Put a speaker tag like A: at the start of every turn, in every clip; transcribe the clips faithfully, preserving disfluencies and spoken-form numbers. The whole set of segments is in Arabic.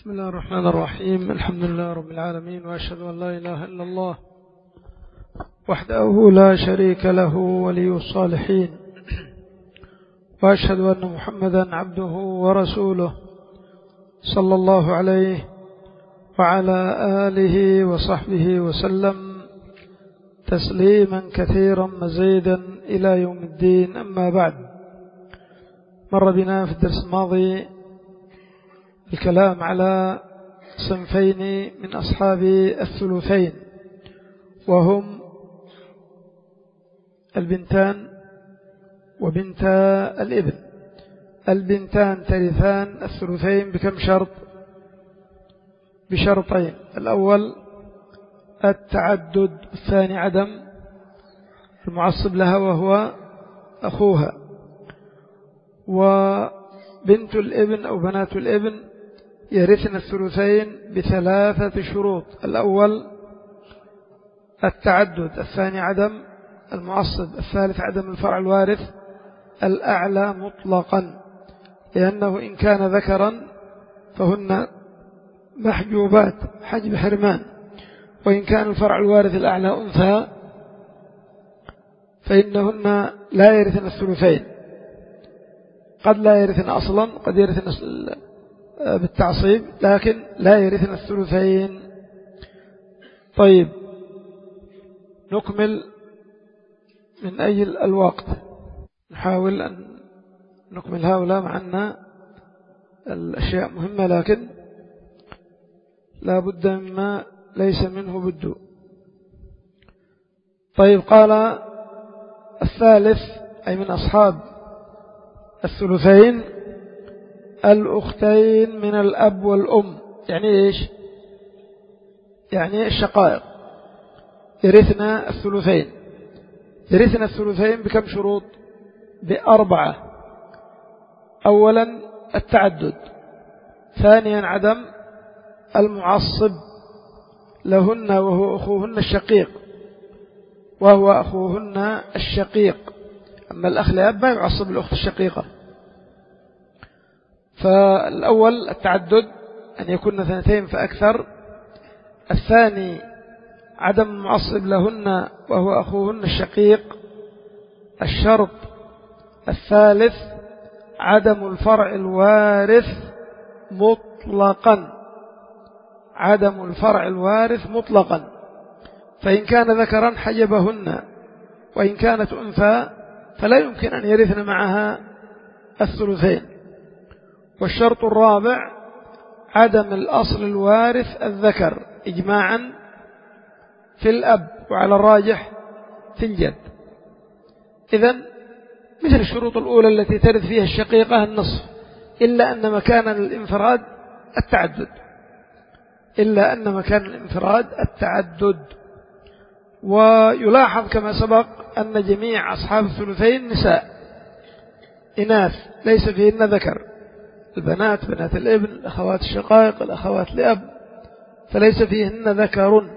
A: بسم الله الرحمن الرحيم. الحمد لله رب العالمين، وأشهد أن لا إله إلا الله وحده لا شريك له ولي الصالحين، وأشهد أن محمدا عبده ورسوله صلى الله عليه وعلى آله وصحبه وسلم تسليما كثيرا مزيدا إلى يوم الدين. أما بعد، مر بنا في الدرس الماضي الكلام على صنفين من أصحاب الثلثين، وهم البنتان وبنتا الابن. البنتان ترثان الثلثين بكم شرط؟ بشرطين: الأول التعدد، الثاني عدم المعصب لها وهو أخوها. وبنت الابن أو بنات الابن يرثن الثلثين بثلاثة شروط: الأول التعدد، الثاني عدم المعصب، الثالث عدم الفرع الوارث الأعلى مطلقا، لأنه إن كان ذكرا فهن محجوبات حجب حرمان، وإن كان الفرع الوارث الأعلى أنثى فإنهن لا يرثن الثلثين. قد لا يرثن أصلا، قد يرثن بالتعصيب، لكن لا يرثن الثلثين. طيب، نكمل من أي الوقت، نحاول أن نكمل هؤلاء، مع أن الأشياء مهمة لكن لا بد مما ليس منه بد. طيب، قال الثالث أي من أصحاب الثلثين الأختين من الأب والأم. يعني إيش؟ يعني الشقائق يرثنا الثلثين. يرثنا الثلثين بكم شروط؟ بأربعة: أولا التعدد، ثانيا عدم المعصب لهن وهو أخوهن الشقيق وهو أخوهن الشقيق، أما الأخ لأب ما يعصب الأخت الشقيقة. فالأول التعدد، أن يكون اثنتين فأكثر. الثاني عدم المعصب لهن وهو أخوهن الشقيق. الشرط الثالث عدم الفرع الوارث مطلقا، عدم الفرع الوارث مطلقا، فإن كان ذكرا حجبهن، وإن كانت أنثى فلا يمكن أن يرثن معها الثلثين. والشرط الرابع عدم الأصل الوارث الذكر إجماعا في الأب، وعلى الراجح في الجد. إذن مثل الشروط الأولى التي ترث فيها الشقيقة النصف، إلا أن مكان الانفراد التعدد، إلا أن مكان الانفراد التعدد. ويلاحظ كما سبق أن جميع أصحاب الثلثين نساء إناث ليس فيهن ذكر: البنات، بنات الابن، الأخوات الشقائق، الأخوات لأب، فليس فيهن ذكر.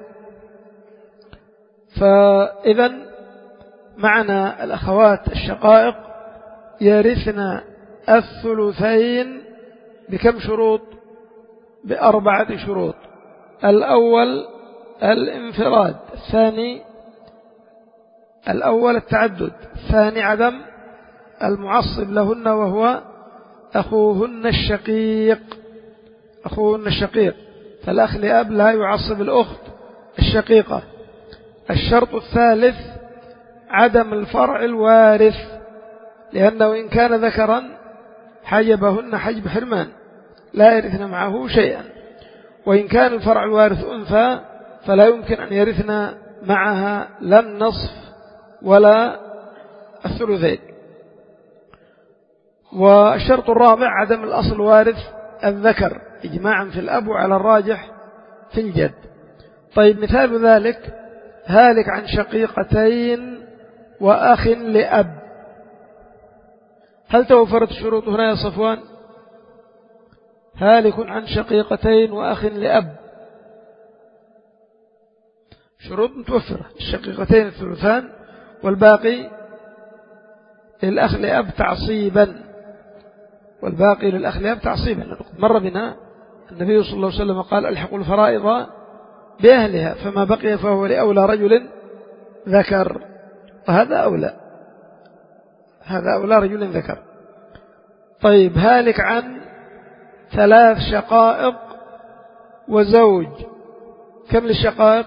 A: فإذا معنى الأخوات الشقائق يرثن الثلثين بكم شروط؟ بأربعة شروط: الأول الانفراد، الثاني الأول التعدد، الثاني عدم المعصب لهن وهو أخوهن الشقيق، أخوهن الشقيق، فالأخ لأب لا يعصب الأخت الشقيقة. الشرط الثالث عدم الفرع الوارث، لأنه إن كان ذكرا حجبهن حجب حرمان، لا يرثن معه شيئا، وإن كان الفرع الوارث أنثى فلا يمكن أن يرثن معها لا النصف ولا الثلثين. والشرط الرابع عدم الأصل الوارث الذكر إجماعا في الأب، وعلى الراجح في الجد. طيب، مثال ذلك: هالك عن شقيقتين وأخ لأب. هل توفرت الشروط هنا يا صفوان؟ هالك عن شقيقتين وأخ لأب، شروط متوفرة: الشقيقتين الثلثان، والباقي للأخ لأب تعصيبا، والباقي للأخ لأب تعصيبا. مر بنا النبي صلى الله عليه وسلم قال الحقوا الفرائض بأهلها فما بقي فهو لأولى رجل ذكر، وهذا أولى، هذا أولى رجل ذكر. طيب هالك عن ثلاث شقائق وزوج، كم للشقائق؟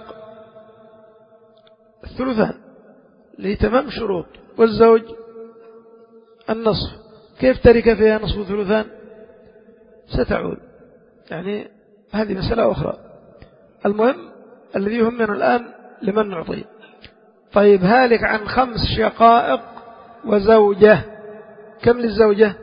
A: الثلثان لتمام شروط، والزوج النصف. كيف ترك فيها نصف ثلثان؟ ستعود، يعني هذه مسألة أخرى. المهم الذي يهمنا الآن لمن نعطيه. طيب هالك عن خمس شقائق وزوجة، كم للزوجة؟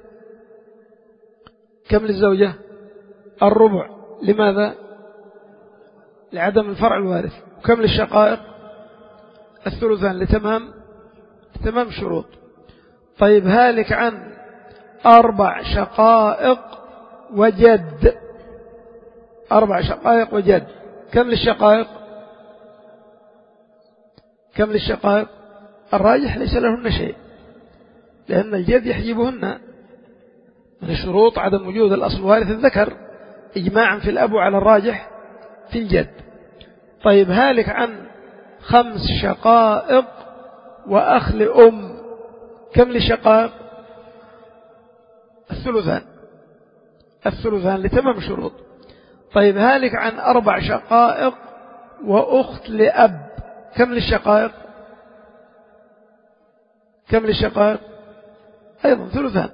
A: كم للزوجة؟ الربع. لماذا؟ لعدم الفرع الوارث. وكم للشقائق؟ الثلثان لتمام تمام شروط. طيب هالك عن أربع شقائق وجد، أربع شقائق وجد، كم للشقائق؟ كم للشقائق؟ الراجح ليس لهن شيء، لأن الجد يحجبهن. من شروط عدم وجود الأصل وارث الذكر إجماعا في الأب على الراجح في الجد. طيب هالك عن خمس شقائق وأخ لأم، كم للشقائق؟ الثلثان، الثلثان لتمام شروط. طيب هالك عن أربع شقائق وأخت لأب، كم للشقائق؟ كم للشقائق؟ أيضا ثلثان.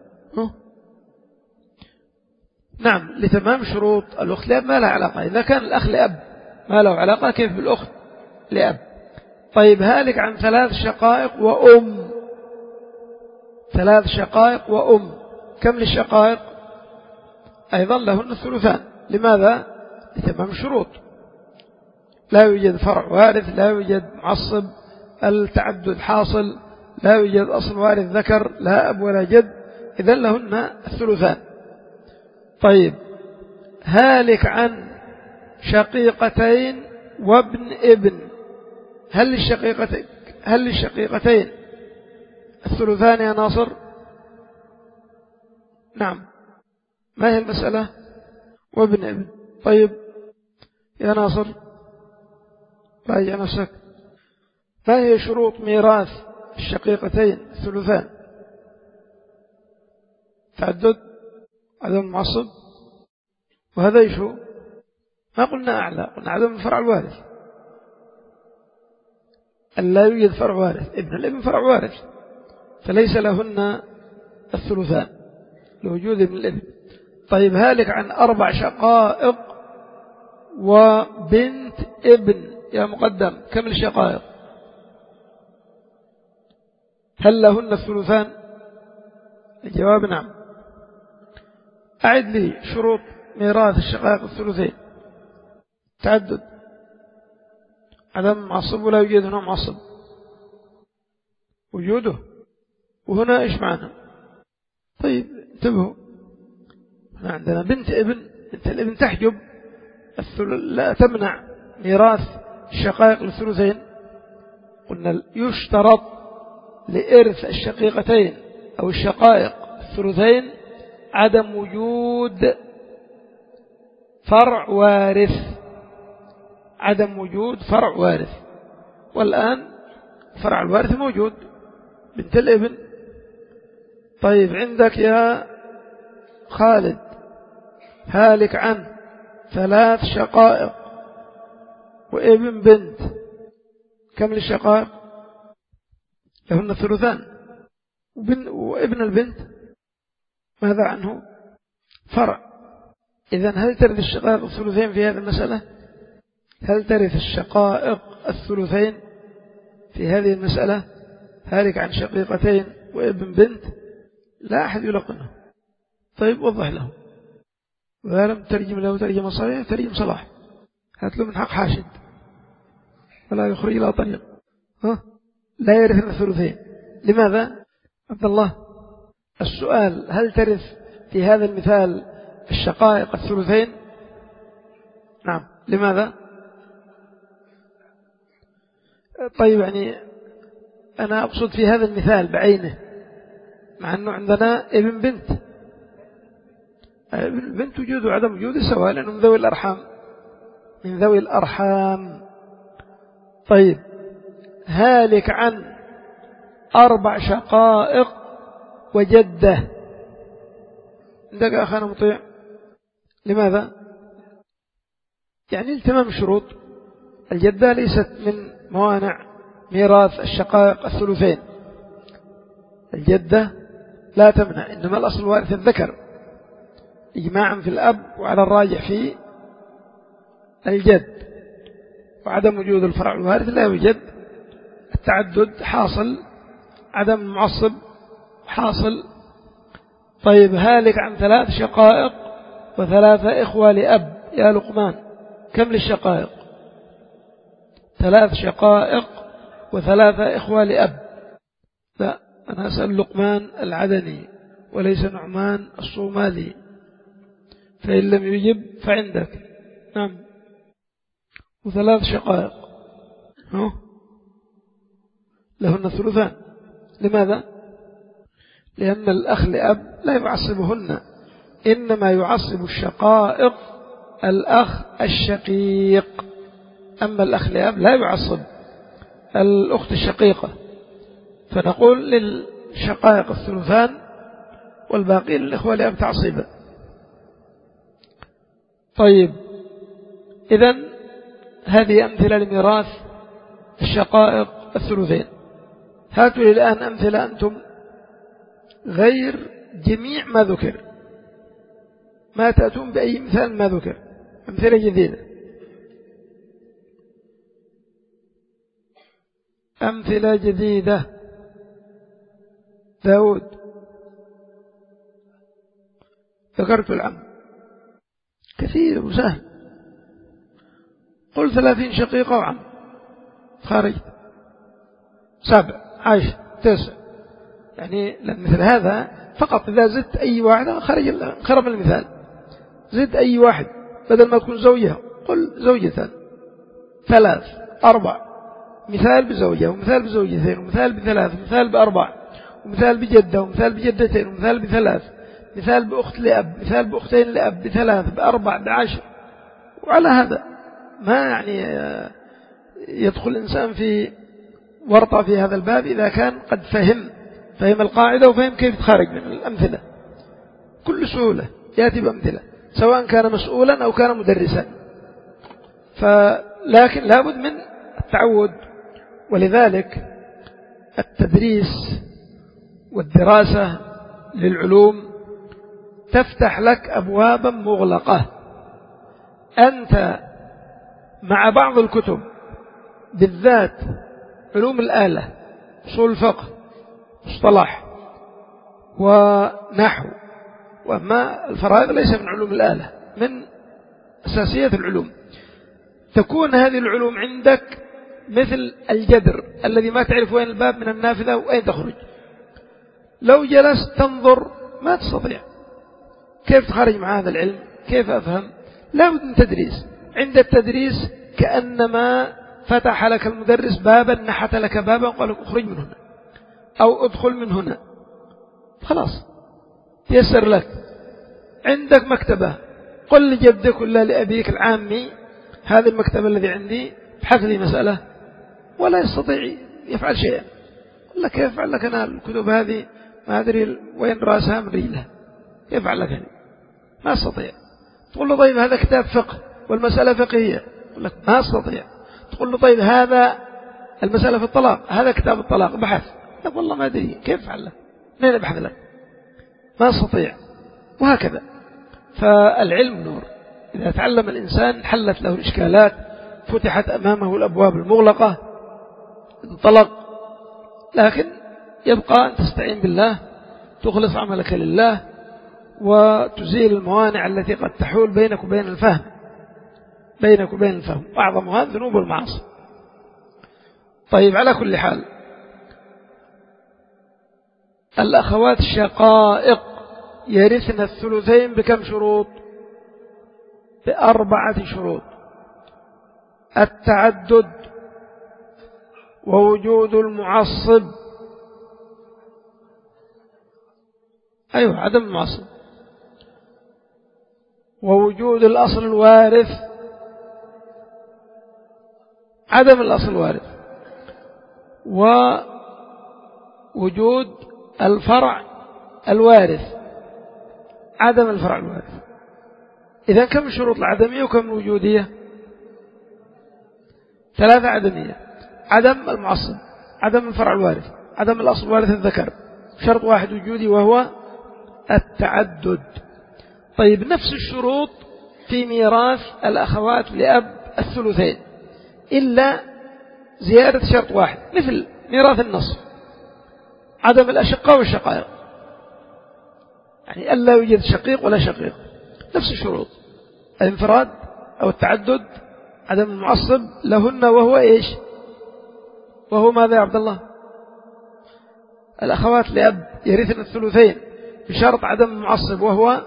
A: نعم لتمام شروط. الأخت لأب ما لها علاقة، إذا كان الأخ لأب ما له علاقة كيف بالأخت لأب؟ طيب هالك عن ثلاث شقائق وأم، ثلاث شقائق وأم، كم للشقائق؟ أيضا لهن الثلثان. لماذا؟ لتمام شروط، لا يوجد فرع وارث، لا يوجد معصب، التعدد حاصل، لا يوجد أصل وارث ذكر، لا أب ولا جد، إذن لهن الثلثان. طيب هالك عن شقيقتين وابن ابن، هل للشقيقتين هل للشقيقتين الثلثان يا ناصر؟ نعم. ما هي المسألة؟ وابن ابن. طيب يا ناصر راجع نفسك، ما هي شروط ميراث الشقيقتين الثلثان؟ تعدد، عدم المعصب، وهذا يشو ما قلنا أعلى، قلنا عدم الفرع الوارث، أن لا يوجد فرع وارث. ابن الابن فرع وارث فليس لهن الثلثان لوجود ابن الابن. طيب هالك عن أربع شقائق وبنت ابن يا مقدم، كم الشقائق؟ هل لهن الثلثان؟ الجواب نعم. أعد لي شروط ميراث الشقائق الثلثين. تعدد، عدم معصب ولا يوجد هنا معصب، وجوده، وهنا إيش معنا؟ طيب انتبهوا، هنا عندنا بنت ابن، بنت الابن تحجب لا تمنع ميراث الشقائق الثلثين. قلنا يشترط لإرث الشقيقتين أو الشقائق الثلثين عدم وجود فرع وارث، عدم وجود فرع وارث. والآن فرع الوارث موجود، بنت الابن. طيب عندك يا خالد هالك عن ثلاث شقائق وابن بنت، كم للشقائق؟ لهن الثلثان. وابن البنت ماذا عنه؟ فرع. إذن هل ترث الشقائق الثلثين في هذه المسألة؟ هل ترث الشقائق الثلثين في هذه المسألة؟ هالك عن شقيقتين وابن بنت، لا أحد يلقنه. طيب وضح له، وإذا لم ترجم له ترجم صحيح ترجم صلاح، هات له من حق حاشد ولا يخرج إلى طريق. ها؟ لا يرث الثلثين. لماذا؟ عبد الله السؤال هل ترث في هذا المثال الشقائق الثلثين؟ نعم. لماذا؟ طيب يعني أنا أقصد في هذا المثال بعينه، مع أنه عندنا ابن بنت، البنت وجود وعدم وجود سواء، لأنه من ذوي الأرحام من ذوي الأرحام. طيب هالك عن أربع شقائق وجدة. عندك أخانا مطيع، لماذا؟ يعني التمام الشروط. الجدة ليست من موانع ميراث الشقائق الثلثين، الجدة لا تمنع، إنما الأصل وارث الذكر إجماعا في الأب، وعلى الراجح في الجد، وعدم وجود الفرع الوارث لا يوجد. التعدد حاصل، عدم المعصب حاصل. طيب هالك عن ثلاث شقائق وثلاثة إخوة لأب. يا لقمان كم للشقائق؟ ثلاث شقائق وثلاثة إخوة لأب. لا، أنا أسأل لقمان العدني وليس نعمان الصومالي، فإن لم يجب فعندك. نعم، وثلاث شقائق لهن الثلثان. لماذا؟ لأن الأخ لأب لا يعصبهن، إنما يعصب الشقائق الأخ الشقيق، أما الأخ لأب لا يعصب الأخت الشقيقة، فنقول للشقائق الثلثان والباقي للإخوة لأب تعصيبا. طيب إذن هذه أمثلة لميراث الشقائق الثلثين. هاتوا لي الآن أمثلة أنتم غير جميع ما ذكر، ما تأتون بأي مثال ما ذكر، أمثلة جديدة. أمثلة جديدة. داود ذكرت العم كثير وسهل. قل ثلاثين شقيقة وعم، خارج سبع عشر تسع. يعني مثل هذا فقط إذا زدت أي واحدة خرج خرب المثال. زد أي واحد بدل ما تكون زوجها قل زوجتان، ثلاث أربع، مثال بزوجة ومثال بزوجتين ومثال بثلاث ومثال بأربع ومثال بجدة ومثال بجدتين ومثال بثلاث، مثال بأخت لأب، مثال بأختين لأب، بثلاث بأربع بعشر. وعلى هذا ما يعني يدخل الإنسان في ورطة في هذا الباب إذا كان قد فهم فهم القاعدة وفهم كيف تخرج من الأمثلة. كل سهولة يأتي بأمثلة، سواء كان مسؤولا أو كان مدرسا. فلكن لابد من التعود. ولذلك التدريس والدراسة للعلوم تفتح لك أبوابا مغلقة. أنت مع بعض الكتب بالذات علوم الآلة، أصول الفقه، مصطلح ونحو، وأما الفرائض ليس من علوم الآلة، من أساسيات العلوم. تكون هذه العلوم عندك مثل الجدر الذي ما تعرف وين الباب من النافذة وأين تخرج. لو جلست تنظر ما تستطيع كيف تخرج مع هذا العلم، كيف أفهم. لا بد من تدريس. عند التدريس كأنما فتح لك المدرس بابا، نحت لك بابا وقال لك اخرج من هنا أو ادخل من هنا، خلاص تيسر لك. عندك مكتبة، قل لجدك ولا لأبيك العامي هذه المكتبة الذي عندي ابحث لي مسألة، ولا يستطيع يفعل شيئا. قل لك كيف يفعل لك أنا الكتب هذه ما أدري وين رأسها من ريلها، كيف يفعل لك هذه؟ ما استطيع. تقول له طيب هذا كتاب فقه والمسألة فقهية، يقول لك ما استطيع. تقول له طيب هذا المسألة في الطلاق، هذا كتاب الطلاق بحث، يقول والله ما أدري كيف يفعل لك، مين أبحث لك؟ ما استطيع. وهكذا. فالعلم نور، إذا تعلم الإنسان حلت له الإشكالات، فتحت أمامه الأبواب المغلقة، انطلق. لكن يبقى أن تستعين بالله، تخلص عملك لله، وتزيل الموانع التي قد تحول بينك وبين الفهم بينك وبين الفهم أعظمها الذنوب والمعاصي. طيب على كل حال، الأخوات الشقائق يرثن الثلثين بكم شروط؟ بأربعة شروط: التعدد، ووجود المعصب، أيوة عدم المعصب، ووجود الأصل الوارث، عدم الأصل الوارث، ووجود الفرع الوارث، عدم الفرع الوارث. إذا كم شروط العدمية وكم الوجودية؟ ثلاثة عدمية: عدم المعصب، عدم الفرع الوارث، عدم الأصل الوارث الذكر. شرط واحد وجودي وهو التعدد. طيب نفس الشروط في ميراث الأخوات لأب الثلثين، إلا زيادة شرط واحد مثل ميراث النصف: عدم الأشقاء والشقائق، يعني ألا يوجد شقيق ولا شقيق. نفس الشروط: الانفراد أو التعدد، عدم المعصب لهن وهو إيش؟ وهو ماذا يا عبد الله؟ الأخوات لأب يرثن الثلثين بشرط عدم المعصب وهو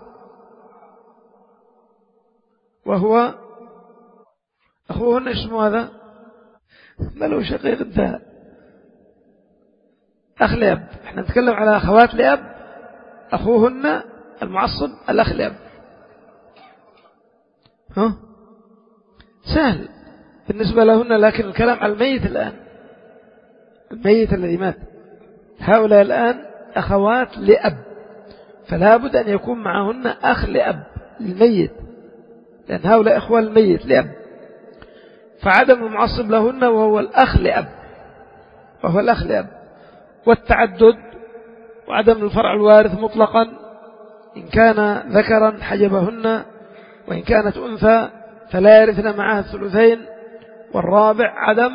A: وهو أخوهن. اسمه هذا ما له شقيق، انتهى. أخ لأب، احنا نتكلم على أخوات لأب، أخوهن المعصب الأخ لأب. ها سهل بالنسبة لهن، لكن الكلام على الميت الآن، الميت الذي مات. هؤلاء الآن أخوات لأب، فلا بد أن يكون معهن أخ لأب للميت، لأن هؤلاء إخوة الميت لأب. فعدم المعصب لهن وهو الأخ لأب، وهو الأخ لأب. والتعدد وعدم الفرع الوارث مطلقا: إن كان ذكرا حجبهن، وإن كانت أنثى فلا يرثن معها الثلثين. والرابع عدم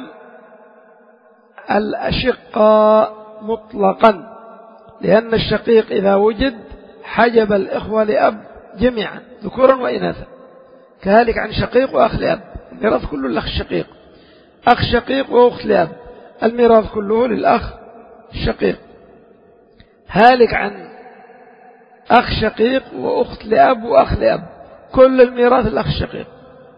A: الأشقاء مطلقا، لأن الشقيق إذا وجد حجب الإخوة لأب جميعا ذكورا وإناثا، كذلك عن شقيق وأخ لأب. الميراث كله للأخ الشقيق، أخ شقيق وأخت لأب، الميراث كله للأخ الشقيق. هالك عن أخ شقيق وأخت لأب وأخ لأب، كل الميراث الأخ الشقيق.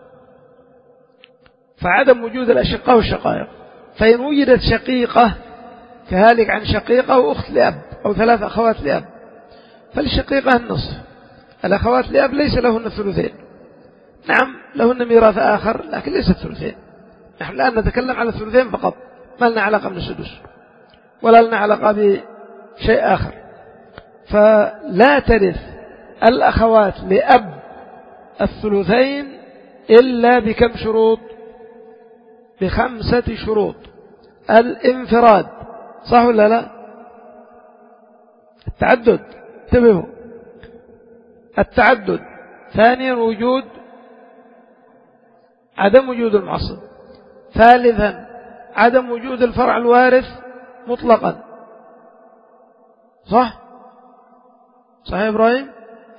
A: فعدم وجود الأشقاء والشقائق. فإن وجدت شقيقة كهالك عن شقيقة وأخت لأب أو ثلاث أخوات لأب، فالشقيقة النصف، الأخوات لأب ليس لهن الثلثين. نعم لهن ميراث آخر لكن ليس الثلثين. نحن الآن نتكلم على الثلثين فقط، ما لنا علاقة بالسدس ولا لنا علاقة بشيء آخر. فلا ترث الأخوات لأب الثلثين إلا بكم شروط؟ بخمسة شروط. الانفراد، صح ولا لا؟ التعدد، انتبهوا، التعدد. ثانيا وجود عدم وجود المعصب. ثالثا عدم وجود الفرع الوارث مطلقا، صح؟ صحيح إبراهيم؟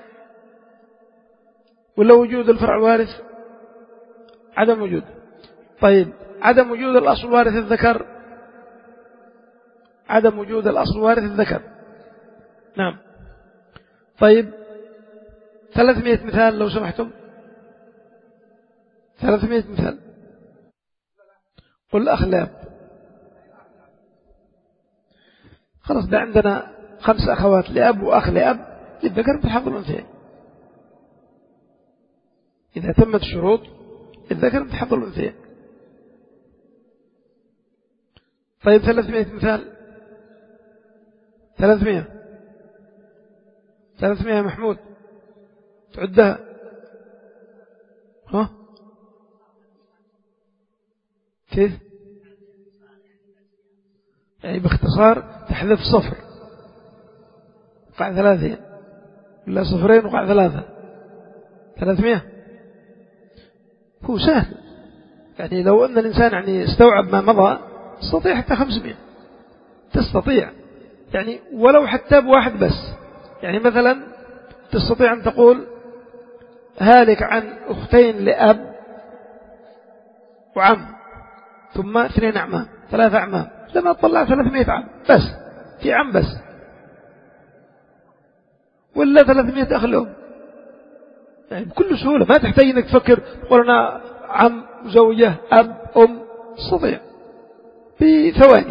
A: ولا وجود الفرع الوارث؟ عدم وجود. طيب عدم وجود الأصل الوارث الذكر، عدم وجود الأصل الوارث الذكر. نعم. طيب ثلاثمائة مثال لو سمحتم، ثلاثمائة مثال. قل أخ لأب. خلاص ده عندنا خمس أخوات لأب وأخ لأب للذكر بحظ الأنثيين. إذا تمت الشروط الذكر بحظ الأنثيين. طيب ثلاثمائة مثال، ثلاثمائة ثلاثمائة محمود تعدها. ها كيف؟ يعني باختصار تحذف صفر وقع ثلاثين، ولا صفرين وقع ثلاثة، ثلاثمائة. هو سهل، يعني لو أن الإنسان يعني استوعب ما مضى تستطيع حتى خمسمائة، تستطيع يعني ولو حتى بواحد بس. يعني مثلا تستطيع أن تقول هالك عن أختين لأب وعم ثم اثنين أعمام، ثلاثة أعمام، لما تطلع ثلاثمائة عم بس، في عم بس، ولا ثلاثمائة أخلهم، يعني بكل سهولة، ما تحتاج أنك تفكر تقول أنا عم زوجة أب أم، تستطيع بثواني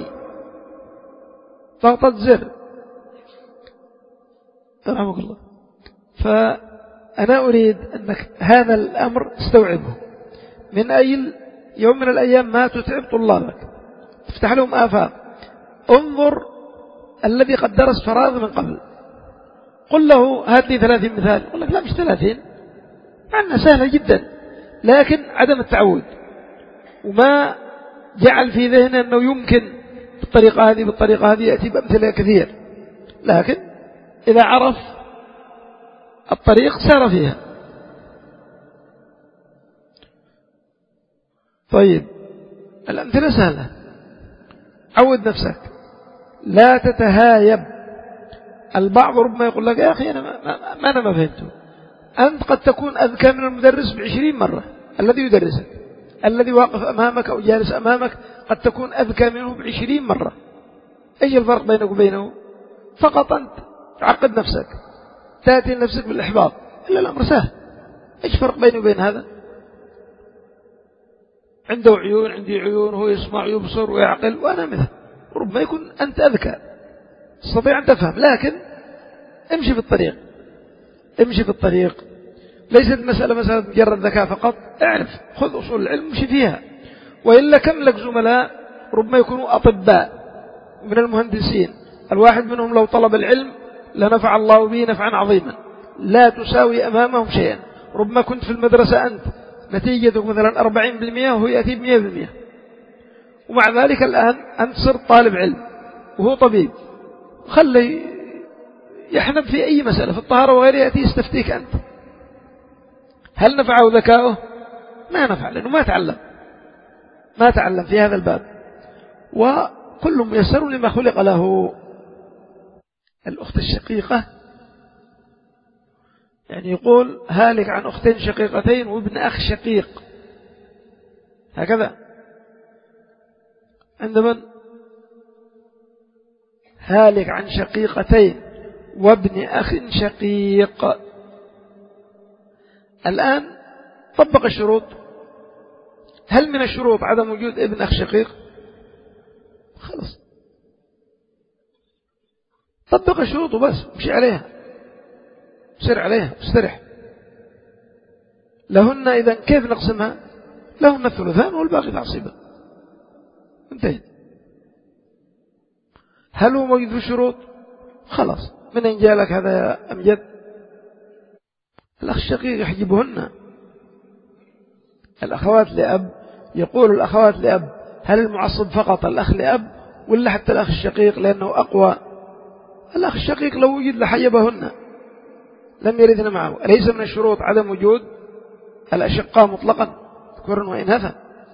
A: ضغطة زر. رحمك الله. أنا أريد أنك هذا الأمر استوعبه، من أي يوم من الأيام ما تتعب طلابك، تفتح لهم آفاق. انظر الذي قد درس فرائض من قبل، قل له هات لي ثلاثين مثال، يقول لك لا مش ثلاثين، مع أنها سهلة جدا، لكن عدم التعود وما جعل في ذهنه أنه يمكن بالطريقة هذه بالطريقة هذه، يأتي بأمثلة كثير، لكن إذا عرف الطريق سار فيها. طيب الأمثلة سهلة، عود نفسك، لا تتهايب. البعض ربما يقول لك يا أخي أنا ما, ما أنا ما فهمته. أنت قد تكون أذكى من المدرس بعشرين مرة الذي يدرسك، الذي واقف أمامك أو جالس أمامك قد تكون أذكى منه بعشرين مرة. إيش الفرق بينك وبينه؟ فقط أنت تعقد نفسك، تأتي لنفسك بالإحباط، إلا الأمر سهل. إيش فرق بينه وبين هذا؟ عنده عيون عندي عيون، هو يسمع ويبصر ويعقل وأنا مثل، ربما يكون أنت أذكى، تستطيع أن تفهم، لكن امشي في الطريق، امشي في الطريق. ليست مسألة مسألة مجرد ذكاء فقط، اعرف خذ أصول العلم امشي فيها. وإلا كم لك زملاء ربما يكونوا أطباء من المهندسين، الواحد منهم لو طلب العلم لنفع الله به نفعا عظيما، لا تساوي أمامهم شيئا. ربما كنت في المدرسة أنت نتيجتك مثلا أربعين بالمئة وهو يأتي بمئة بالمئة، ومع ذلك الآن أنت صرت طالب علم وهو طبيب، خلي يحنب في أي مسألة في الطهارة وغيرها، يأتي يستفتيك أنت. هل نفعه ذكاؤه؟ ما نفع، لأنه ما تعلم ما تعلم في هذا الباب، وكل ميسر لما خلق له. الأخت الشقيقة يعني يقول هالك عن أختين شقيقتين وابن أخ شقيق، هكذا عند من؟ هالك عن شقيقتين وابن أخ شقيق. الآن طبق الشروط. هل من الشروط عدم وجود ابن أخ شقيق؟ خلاص طبق الشروط وبس، مشي عليها، سر عليها، استرح. لهن إذا كيف نقسمها؟ لهن الثلثان والباقي تعصيبا، انتهي. هل هو موجود في الشروط؟ خلاص، من أين جاء لك هذا يا أمجد؟ الأخ الشقيق يحجبهن. الأخوات لأب، يقول الأخوات لأب هل المعصب فقط الأخ لأب ولا حتى الأخ الشقيق لأنه أقوى؟ الأخ الشقيق لو وجد لحجبهن، لم يردن معه. أليس من الشروط عدم وجود الأشقاء مطلقا ذكورا وإناثا؟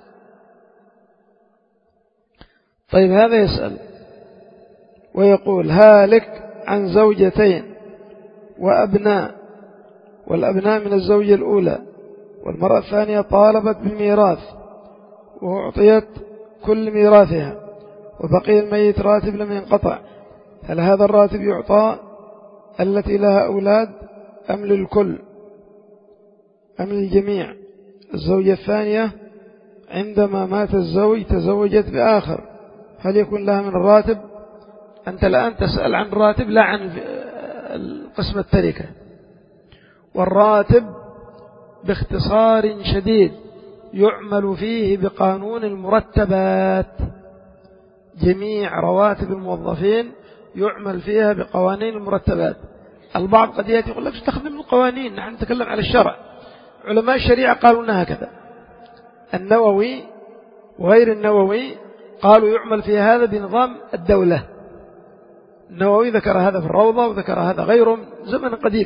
A: طيب هذا يسأل ويقول هالك عن زوجتين وأبناء، والأبناء من الزوجة الأولى، والمرأة الثانية طالبت بالميراث وأعطيت كل ميراثها وبقي الميت راتب لم ينقطع، هل هذا الراتب يعطى التي لها أولاد أم للكل أم للجميع؟ الزوجة الثانية عندما مات الزوج تزوجت بآخر، هل يكون لها من الراتب؟ أنت الآن تسأل عن الراتب لا عن قسم التركة. والراتب باختصار شديد يعمل فيه بقانون المرتبات، جميع رواتب الموظفين يعمل فيها بقوانين المرتبات. البعض قد يأتي يقول لك استخدم القوانين، نحن نتكلم على الشرع. علماء الشريعة قالوا لنا هكذا، النووي وغير النووي قالوا يعمل في هذا بنظام الدولة. النووي ذكر هذا في الروضة وذكر هذا غيره زمن قديم.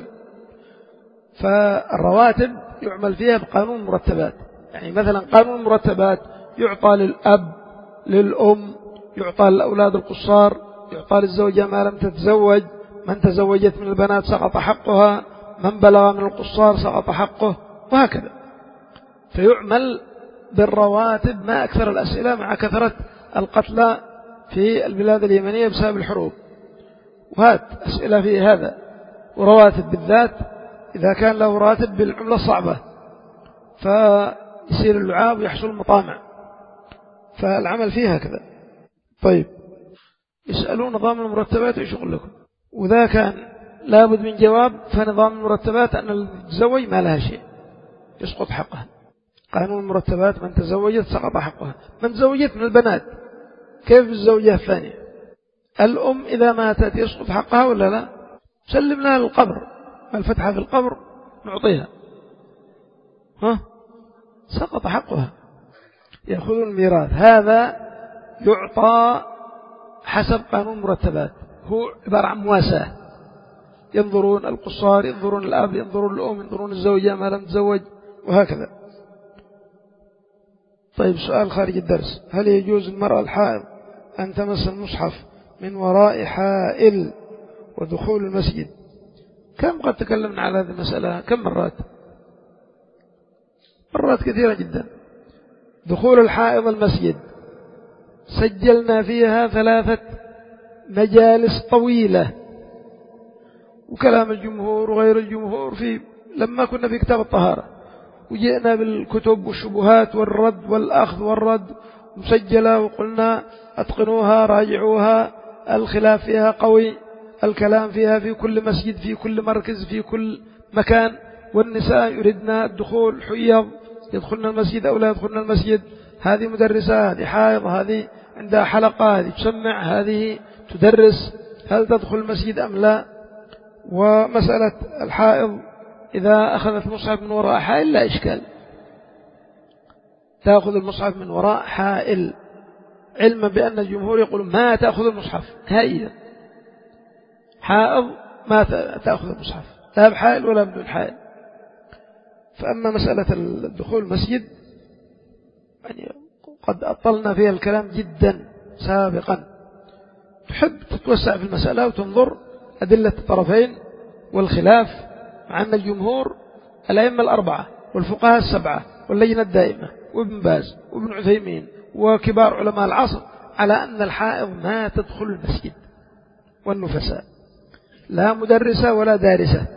A: فالرواتب يعمل فيها بقانون المرتبات، يعني مثلا قانون المرتبات يعطى للأب للأم، يعطى للأولاد القصار، يعطى للزوجة ما لم تتزوج، من تزوجت من البنات سقط حقها، من بلغ من القصار سقط حقه، وهكذا. فيعمل بالرواتب. ما أكثر الأسئلة مع كثرة القتلى في البلاد اليمنية بسبب الحروب، وهات أسئلة في هذا. ورواتب بالذات إذا كان له راتب بالعملة الصعبة فيصير اللعاب ويحصل مطامع، فالعمل فيها كذا. طيب يسألون نظام المرتبات ايش يقول لكم؟ وذا كان لابد من جواب. فنظام المرتبات أن اللي تزوج ما لها شيء يسقط حقها. قانون المرتبات من تزوجت سقط حقها. من تزوجت من البنات كيف الزوجة الثانية؟ الأم إذا ماتت يسقط حقها ولا لا؟ سلم لها القبر، الفتحة في القبر نعطيها، ها سقط حقها، يأخذون الميراث. هذا يعطى حسب قانون المرتبات، هو عبارة عن مواساة. ينظرون القصار، ينظرون الأب، ينظرون الأم، ينظرون الزوجة ما لم تزوج، وهكذا. طيب سؤال خارج الدرس: هل يجوز المرأة الحائض أن تمس المصحف من وراء حائل ودخول المسجد؟ كم قد تكلمنا على هذه المسألة كم مرات مرات كثيرة جدا. دخول الحائض المسجد سجلنا فيها ثلاثة مجالس طويلة، وكلام الجمهور وغير الجمهور في لما كنا في كتاب الطهارة، وجئنا بالكتب والشبهات والرد والأخذ والرد مسجلة، وقلنا أتقنوها راجعوها، الخلاف فيها قوي، الكلام فيها في كل مسجد في كل مركز في كل مكان. والنساء يردن الدخول حيض، يدخلن المسجد أو لا يدخلن المسجد، هذه مدرسة، هذه حائض، هذه عندها حلقة، هذه تسمع، هذه تدرس، هل تدخل المسجد أم لا؟ ومسألة الحائض إذا أخذت المصحف من وراء حائل لا إشكال، تأخذ المصحف من وراء حائل، علما بأن الجمهور يقول ما تأخذ المصحف نهائيا، حائض ما تأخذ المصحف لا بحائل ولا بدون حائل. فأما مسألة الدخول المسجد يعني قد أطلنا فيها الكلام جدا سابقا، تحب تتوسع في المسألة وتنظر أدلة الطرفين والخلاف، مع أن الجمهور الأئمة الأربعة والفقهاء السبعة واللجنة الدائمة وابن باز وابن عثيمين وكبار علماء العصر على أن الحائض ما تدخل المسجد، والنفساء لا مدرسة ولا دارسة.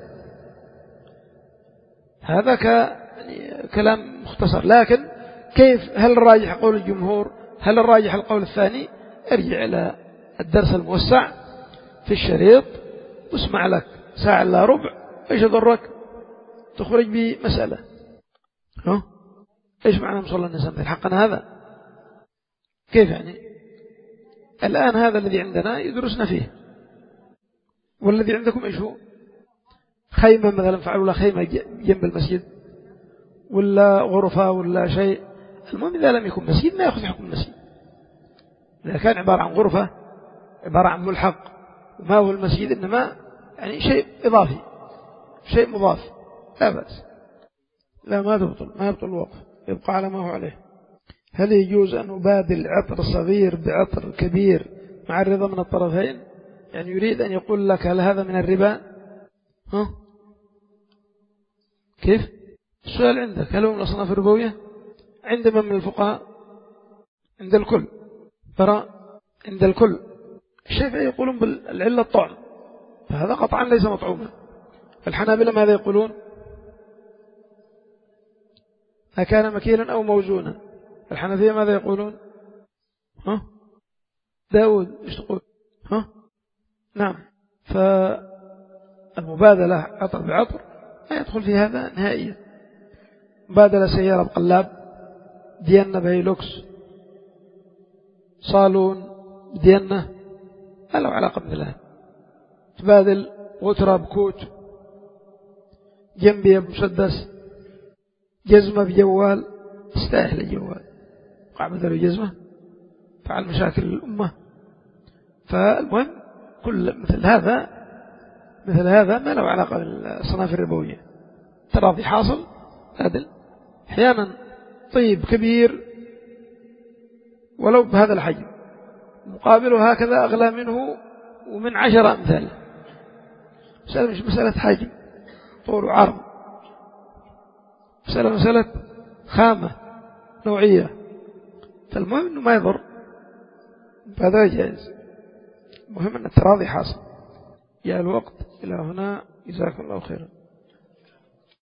A: هذا كلام مختصر، لكن كيف هل الراجح قول الجمهور هل الراجح القول الثاني؟ ارجع إلى الدرس الموسع في الشريط واسمع لك ساعة إلا ربع، ايش يضرك تخرج بمسألة. ها ايش معنى مصلى النساء في حقنا هذا؟ كيف يعني الآن هذا الذي عندنا يدرسنا فيه، والذي عندكم ايش هو؟ خيمة مثلا فعلوا له خيمة جنب المسجد ولا غرفة ولا شيء، المهم إذا لم يكن مسجد ما يأخذ حكم المسجد. إذا كان عبارة عن غرفة عبارة عن ملحق وما هو المسجد إنما يعني شيء إضافي شيء مضاف لا بأس، لا ما تبطل ما يبطل الوقف، يبقى على ما هو عليه. هل يجوز أن أبادل عطر صغير بعطر كبير مع الرضا من الطرفين؟ يعني يريد أن يقول لك هل هذا من الربا؟ ها كيف السؤال عندك؟ هل هو من أصناف الربوية؟ عند من من الفقهاء؟ عند الكل ترى، عند الكل. الشافعي يقولون بالعلة الطعم، فهذا قطعا ليس مطعوما. الحنابلة ماذا يقولون؟ أكان مكيلا أو موزونا. الحنفية ماذا يقولون؟ ها داود ايش تقول؟ ها نعم. فالمبادلة عطر بعطر لا يدخل في هذا نهائيا. مبادلة سيارة بقلاب ديانة بهيلوكس صالون ديانة ما له علاقة بالله. تبادل غترة بكوت، جنبي بمسدس، جزمة بجوال، استاهل الجوال قاعد له جزمة فعل مشاكل الأمة. فالمهم كل مثل هذا مثل هذا ما له علاقة بالصناف الربوية، تراضي حاصل عدل. أحيانا طيب كبير ولو بهذا الحجم مقابله هكذا أغلى منه ومن عشرة أمثاله. مسألة مش مسألة حجم طول وعرض، مسألة مسألة خامة نوعية. فالمهم أنه ما يضر، فهذا جائز. المهم أن التراضي حاصل. يا الوقت إلى هنا، جزاكم الله خيرا.